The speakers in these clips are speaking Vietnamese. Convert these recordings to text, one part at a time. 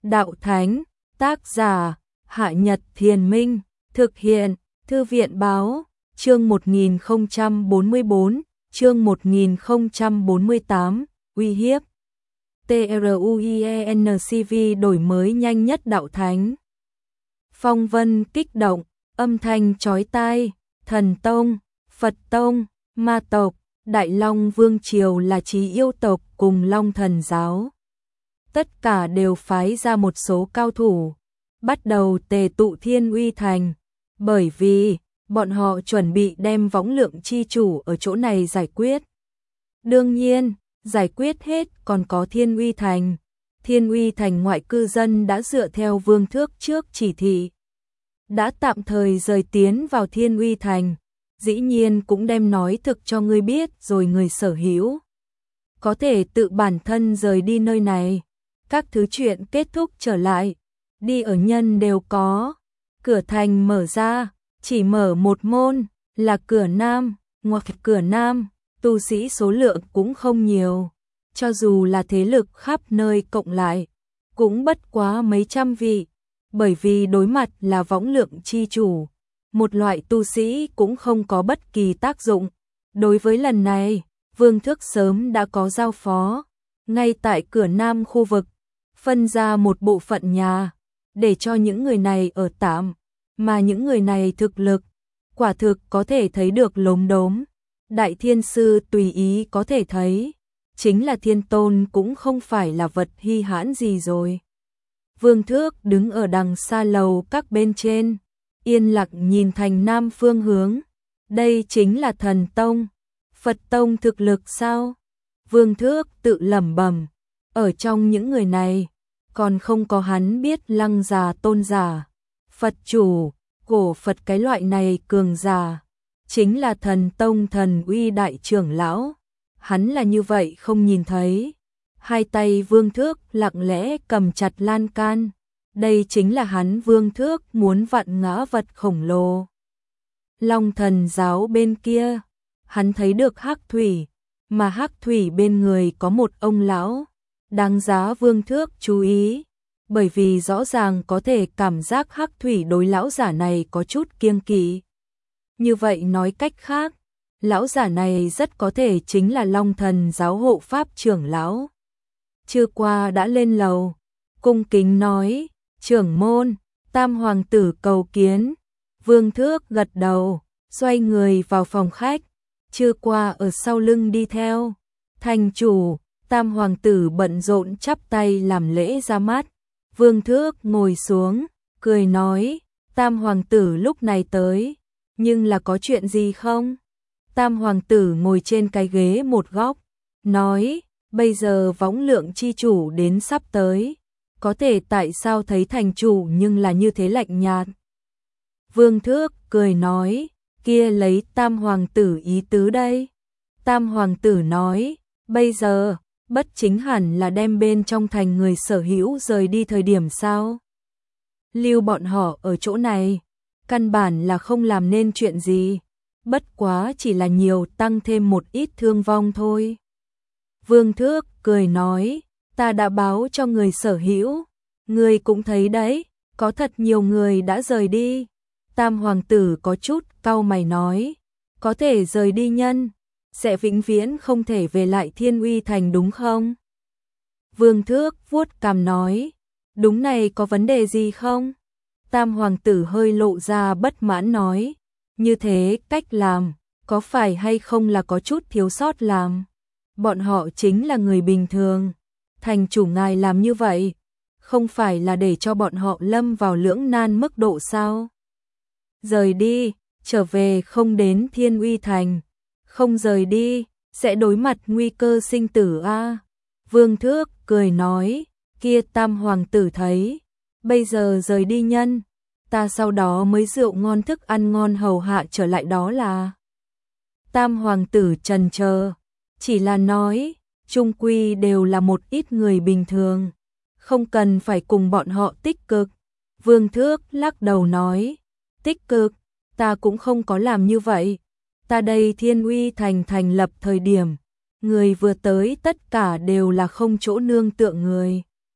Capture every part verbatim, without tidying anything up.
Đạo Thánh, tác giả, Hạ Nhật Thiền Minh, thực hiện, Thư viện Báo, chương một nghìn không trăm bốn mươi tư, chương một nghìn không trăm bốn mươi tám, uy hiếp. TRUIENCV đổi mới nhanh nhất Đạo Thánh. Phong vân kích động, âm thanh chói tai, Thần Tông, Phật Tông, Ma tộc, Đại Long Vương Triều là chí yêu tộc cùng Long Thần Giáo. Tất cả đều phái ra một số cao thủ, bắt đầu tề tụ Thiên Uy Thành, bởi vì bọn họ chuẩn bị đem võng lượng chi chủ ở chỗ này giải quyết. Đương nhiên, giải quyết hết còn có Thiên Uy Thành. Thiên Uy Thành ngoại cư dân đã dựa theo Vương Thước trước chỉ thị, đã tạm thời rời tiến vào Thiên Uy Thành, dĩ nhiên cũng đem nói thực cho ngươi biết rồi người sở hữu có thể tự bản thân rời đi nơi này. Các thứ chuyện kết thúc trở lại, đi ở nhân đều có. Cửa thành mở ra, chỉ mở một môn, là cửa Nam, ngoặc cửa Nam, tu sĩ số lượng cũng không nhiều. Cho dù là thế lực khắp nơi cộng lại, cũng bất quá mấy trăm vị, bởi vì đối mặt là võng lượng chi chủ, một loại tu sĩ cũng không có bất kỳ tác dụng. Đối với lần này, Vương Thước sớm đã có giao phó, ngay tại cửa Nam khu vực, phân ra một bộ phận nhà, để cho những người này ở tạm, mà những người này thực lực, quả thực có thể thấy được lốm đốm. Đại Thiên Sư tùy ý có thể thấy, chính là Thiên Tôn cũng không phải là vật hy hãn gì rồi. Vương Thước đứng ở đằng xa lầu các bên trên, yên lặng nhìn thành Nam phương hướng. Đây chính là Thần Tông, Phật Tông thực lực sao? Vương Thước tự lẩm bẩm, ở trong những người này, còn không có hắn biết Lăng Già tôn giả, Phật chủ, cổ Phật cái loại này cường giả, chính là Thần Tông Thần Uy đại trưởng lão. Hắn là như vậy không nhìn thấy. Hai tay Vương Thước lặng lẽ cầm chặt lan can, đây chính là hắn Vương Thước muốn vặn ngã vật khổng lồ. Long Thần Giáo bên kia, hắn thấy được Hắc Thủy, mà Hắc Thủy bên người có một ông lão, đáng giá Vương Thước chú ý, bởi vì rõ ràng có thể cảm giác Hắc Thủy đối lão giả này có chút kiêng kỵ. Như vậy nói cách khác, lão giả này rất có thể chính là Long Thần Giáo hộ pháp trưởng lão. Trưa qua đã lên lầu, cung kính nói, trưởng môn, Tam Hoàng tử cầu kiến. Vương Thước gật đầu, xoay người vào phòng khách. Trưa qua ở sau lưng đi theo. Thành chủ, Tam Hoàng tử bận rộn chắp tay làm lễ ra mắt. Vương Thước ngồi xuống, cười nói, Tam Hoàng tử lúc này tới, nhưng là có chuyện gì không? Tam Hoàng tử ngồi trên cái ghế một góc, nói, bây giờ võng lượng chi chủ đến sắp tới, có thể tại sao thấy thành chủ nhưng là như thế lạnh nhạt? Vương Thước cười nói, kia lấy Tam Hoàng tử ý tứ đây. Tam Hoàng tử nói, bây giờ, bất chính hẳn là đem bên trong thành người sở hữu rời đi thời điểm sao? Lưu bọn họ ở chỗ này, căn bản là không làm nên chuyện gì, bất quá chỉ là nhiều tăng thêm một ít thương vong thôi. Vương Thước cười nói, ta đã báo cho người sở hữu, người cũng thấy đấy, có thật nhiều người đã rời đi. Tam Hoàng tử có chút cau mày nói, có thể rời đi nhân, sẽ vĩnh viễn không thể về lại Thiên Uy Thành đúng không? Vương Thước vuốt cằm nói, đúng này có vấn đề gì không? Tam Hoàng tử hơi lộ ra bất mãn nói, như thế cách làm, có phải hay không là có chút thiếu sót làm? Bọn họ chính là người bình thường, thành chủ ngài làm như vậy, không phải là để cho bọn họ lâm vào lưỡng nan mức độ sao? Rời đi, trở về không đến Thiên Uy Thành, không rời đi, sẽ đối mặt nguy cơ sinh tử a. À? Vương Thước cười nói, kia Tam Hoàng tử thấy, bây giờ rời đi nhân, ta sau đó mới rượu ngon thức ăn ngon hầu hạ trở lại đó là. Tam Hoàng tử trần chờ, chỉ là nói, chung quy đều là một ít người bình thường, không cần phải cùng bọn họ tích cực. Vương Thước lắc đầu nói, tích cực, ta cũng không có làm như vậy. Ta đây Thiên Uy Thành thành lập thời điểm, người vừa tới tất cả đều là không chỗ nương tựa người.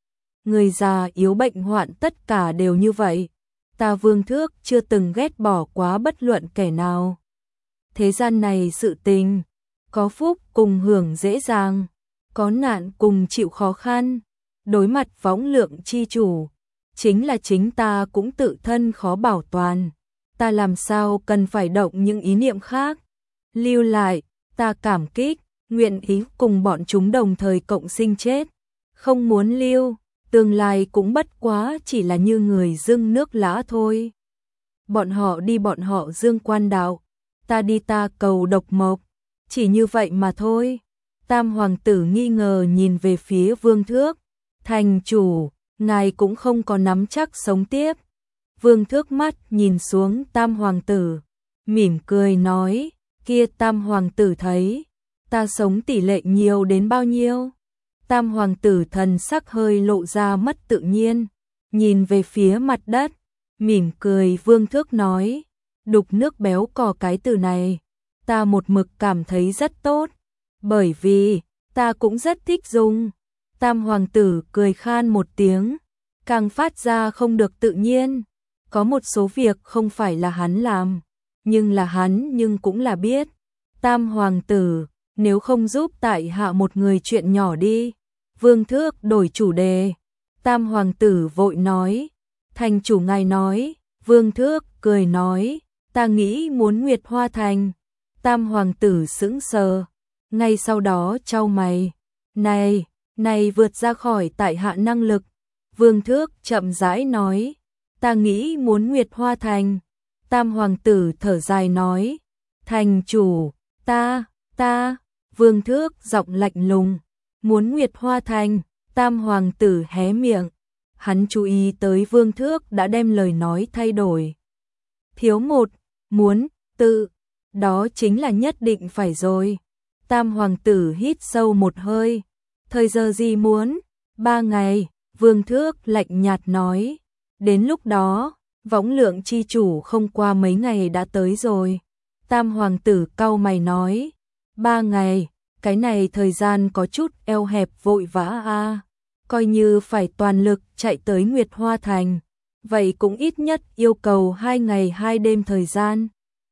người già yếu bệnh hoạn tất cả đều như vậy. Ta Vương Thước chưa từng ghét bỏ quá bất luận kẻ nào. Thế gian này sự tình, có phúc cùng hưởng dễ dàng, có nạn cùng chịu khó khăn. Đối mặt võng lượng chi chủ, chính là chính ta cũng tự thân khó bảo toàn. Ta làm sao cần phải động những ý niệm khác. Lưu lại, ta cảm kích, nguyện ý cùng bọn chúng đồng thời cộng sinh chết. Không muốn lưu, tương lai cũng bất quá chỉ là như người dưng nước lã thôi. Bọn họ đi bọn họ dương quan đạo, ta đi ta cầu độc mộc, chỉ như vậy mà thôi. Tam hoàng tử nghi ngờ nhìn về phía Vương Thước. Thành chủ, ngài cũng không có nắm chắc sống tiếp. Vương Thước mắt nhìn xuống Tam hoàng tử, mỉm cười nói, kia Tam hoàng tử thấy, ta sống tỷ lệ nhiều đến bao nhiêu? Tam hoàng tử thần sắc hơi lộ ra mất tự nhiên, nhìn về phía mặt đất, mỉm cười. Vương Thước nói, đục nước béo cò cái từ này, ta một mực cảm thấy rất tốt, bởi vì, ta cũng rất thích dùng. Tam hoàng tử cười khan một tiếng, càng phát ra không được tự nhiên. Có một số việc không phải là hắn làm, nhưng là hắn nhưng cũng là biết. Tam hoàng tử, nếu không giúp tại hạ một người chuyện nhỏ đi. Vương Thước đổi chủ đề. Tam hoàng tử vội nói, thành chủ ngài nói. Vương Thước cười nói, ta nghĩ muốn Nguyệt Hoa Thành. Tam hoàng tử sững sờ, ngay sau đó chau mày, này, này vượt ra khỏi tại hạ năng lực. Vương Thước chậm rãi nói, ta nghĩ muốn Nguyệt Hoa Thành. Tam hoàng tử thở dài nói, thành chủ, ta, ta. Vương Thước giọng lạnh lùng, muốn Nguyệt Hoa Thành. Tam hoàng tử hé miệng, hắn chú ý tới Vương Thước đã đem lời nói thay đổi. Thiếu một, muốn, tự, đó chính là nhất định phải rồi. Tam hoàng tử hít sâu một hơi, thời giờ gì muốn? Ba ngày. Vương Thước lạnh nhạt nói, đến lúc đó, võng lượng chi chủ không qua mấy ngày đã tới rồi. Tam hoàng tử cau mày nói, ba ngày, cái này thời gian có chút eo hẹp vội vã a. À. Coi như phải toàn lực chạy tới Nguyệt Hoa Thành, vậy cũng ít nhất yêu cầu hai ngày hai đêm thời gian.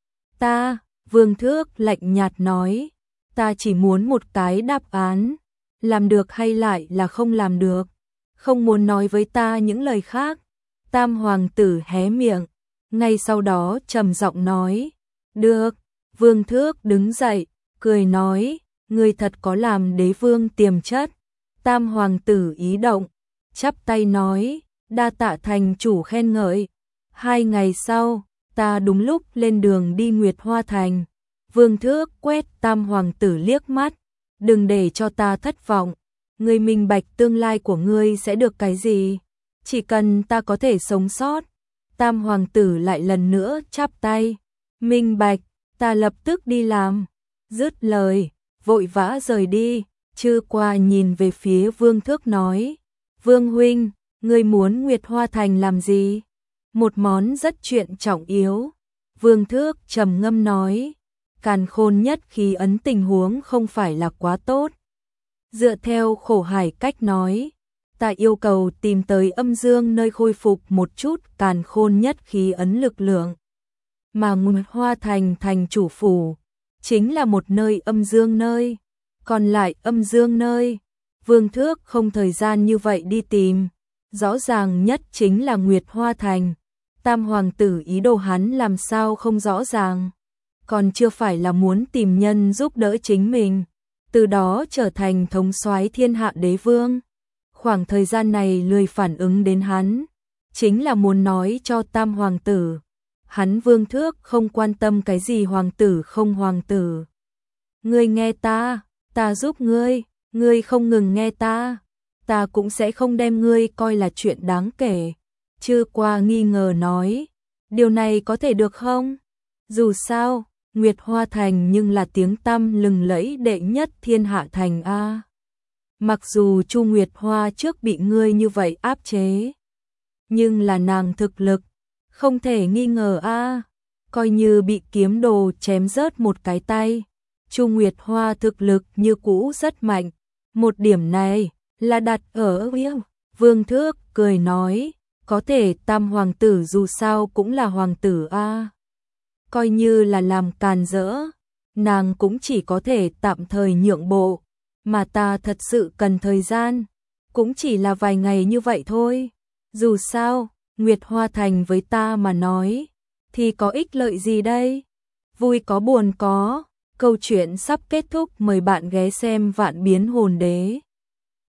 Ta, Vương Thước lạnh nhạt nói, ta chỉ muốn một cái đáp án, làm được hay lại là không làm được, không muốn nói với ta những lời khác. Tam hoàng tử hé miệng, ngay sau đó trầm giọng nói, được. Vương Thước đứng dậy, cười nói, ngươi thật có làm đế vương tiềm chất. Tam hoàng tử ý động, chắp tay nói, đa tạ thành chủ khen ngợi. Hai ngày sau, ta đúng lúc lên đường đi Nguyệt Hoa Thành. Vương Thước quét Tam hoàng tử liếc mắt, đừng để cho ta thất vọng. Ngươi minh bạch tương lai của ngươi sẽ được cái gì, chỉ cần ta có thể sống sót. Tam hoàng tử lại lần nữa chắp tay, minh bạch, ta lập tức đi làm. Dứt lời, vội vã rời đi. Chư qua nhìn về phía Vương Thước nói, Vương huynh, ngươi muốn Nguyệt Hoa Thành làm gì? Một món rất chuyện trọng yếu. Vương Thước trầm ngâm nói, càn khôn nhất khí ấn tình huống không phải là quá tốt. Dựa theo Khổ Hải cách nói, ta yêu cầu tìm tới âm dương nơi khôi phục một chút càn khôn nhất khí ấn lực lượng. Mà Nguyệt Hoa Thành thành chủ phủ, chính là một nơi âm dương nơi. Còn lại âm dương nơi, Vương Thước không thời gian như vậy đi tìm. Rõ ràng nhất chính là Nguyệt Hoa Thành. Tam hoàng tử ý đồ hắn làm sao không rõ ràng. Còn chưa phải là muốn tìm nhân giúp đỡ chính mình, từ đó trở thành thống soái thiên hạ đế vương. Khoảng thời gian này lười phản ứng đến hắn, chính là muốn nói cho Tam hoàng tử, hắn Vương Thước không quan tâm cái gì hoàng tử không hoàng tử. Ngươi nghe ta, ta giúp ngươi, ngươi không ngừng nghe ta, ta cũng sẽ không đem ngươi coi là chuyện đáng kể. Chư qua nghi ngờ nói, điều này có thể được không? Dù sao, Nguyệt Hoa Thành nhưng là tiếng tăm lừng lẫy đệ nhất thiên hạ thành a. Mặc dù Chu Nguyệt Hoa trước bị ngươi như vậy áp chế, nhưng là nàng thực lực, không thể nghi ngờ a. Coi như bị kiếm đồ chém rớt một cái tay, Chu Nguyệt Hoa thực lực như cũ rất mạnh. Một điểm này là đặt ở Vương Thước cười nói, có thể tam hoàng tử dù sao cũng là hoàng tử a. Coi như là làm càn rỡ, nàng cũng chỉ có thể tạm thời nhượng bộ, mà ta thật sự cần thời gian, cũng chỉ là vài ngày như vậy thôi. Dù sao, Nguyệt Hoa Thành với ta mà nói, thì có ích lợi gì đây? Vui có buồn có, câu chuyện sắp kết thúc, mời bạn ghé xem Vạn Biến Hồn Đế.